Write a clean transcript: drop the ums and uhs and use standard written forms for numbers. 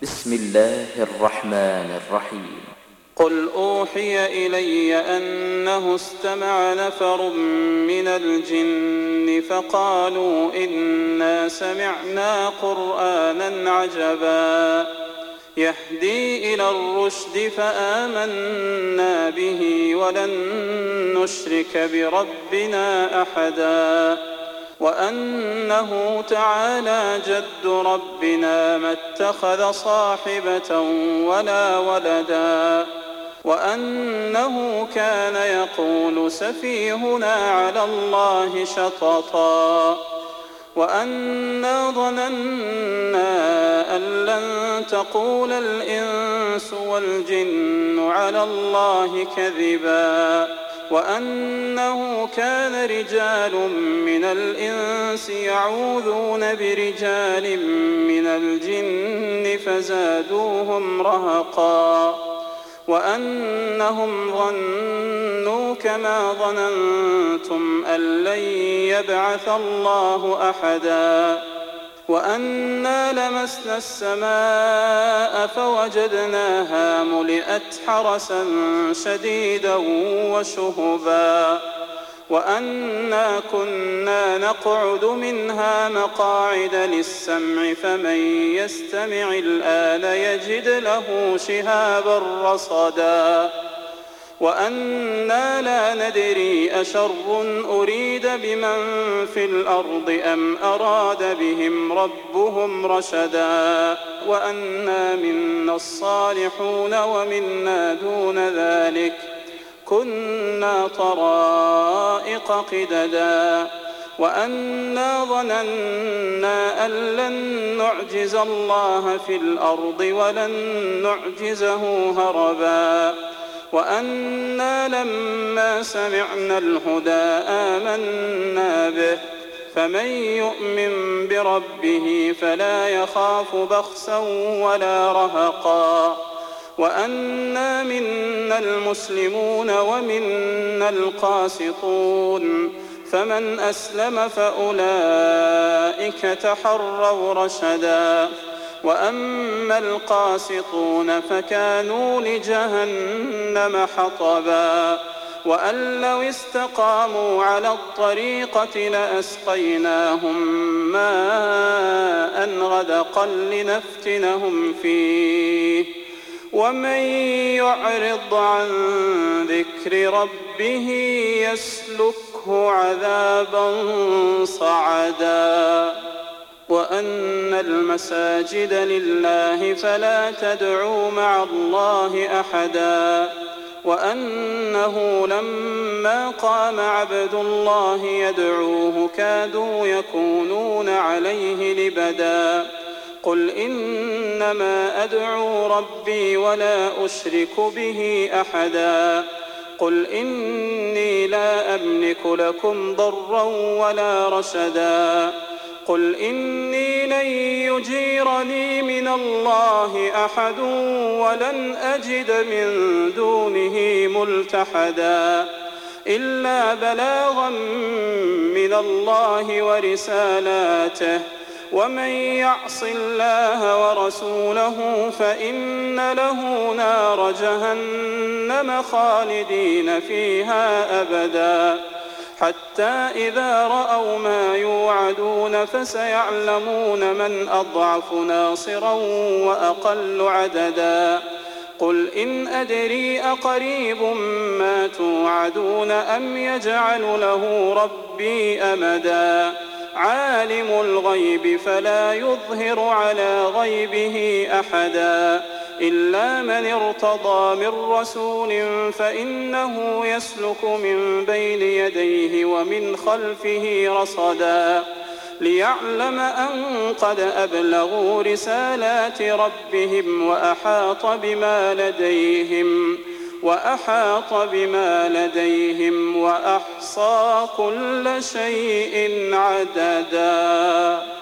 بسم الله الرحمن الرحيم. قل أوحي إلي أنه استمع نفر من الجن فقالوا إنا سمعنا قرآنا عجبا يهدي إلى الرشد فآمنا به ولن نشرك بربنا أحدا وأنه تعالى جد ربنا ما اتخذ صاحبة ولا ولدا وأنه كان يقول سفيهنا على الله شططا وأنا ظننا أن لن تقول الإنس والجن على الله كذبا وأنه كان رجال من الإنس يعوذون برجال من الجن فزادوهم رهقا وأنهم ظنوا كما ظننتم أن لن يبعث الله أحدا وأنا لمسنا السماء فوجدناها ملئت حرسا شديدا وشهبا وأنا كنا نقعد منها مقاعد للسمع فمن يستمع الآن يجد له شهابا رصدا وأنا لا ندري أشر أريد بمن في الأرض أم أراد بهم ربهم رشدا وأنا منا الصالحون ومنا دون ذلك كنا طرائق قددا وأنا ظننا أن لن نعجز الله في الأرض ولن نعجزه هربا وأنا لما سمعنا الهدى آمنا به فمن يؤمن بربه فلا يخاف بخسا ولا رهقا وأنا منا المسلمون ومنا القاسطون فمن أسلم فأولئك تحروا رشدا وأما القاسطون فكانوا لجهنم حطبا وأن لو استقاموا على الطريقة لأسقيناهم ماء غدقا لنفتنهم فيه ومن يعرض عن ذكر ربه يسلكه عذابا صعدا وأن المساجد لله فلا تدعوا مع الله أحدا وأنه لما قام عبد الله يدعوه كادوا يكونون عليه لبدا قل إنما أدعو ربي ولا أشرك به أحدا قل إني لا أملك لكم ضرا ولا رشدا قل إني لن يجيرني من الله أحد ولن أجد من دونه ملتحدا إلا بلاغا من الله ورسالاته ومن يعص الله ورسوله فإن له نار جهنم خالدين فيها أبدا حتى إذا رأوا ما يوعدون فسيعلمون من أضعف ناصرا وأقل عددا قل إن أدري أقريب ما توعدون أم يجعل له ربي أمدا عالم الغيب فلا يظهر على غيبه أحدا إلا من ارتضى من رسول فإنه يسلك من بين يديه ومن خلفه رصدا ليعلم أن قد أبلغوا رسالات ربهم وأحاط بما لديهم وأحصى كل شيء عددا.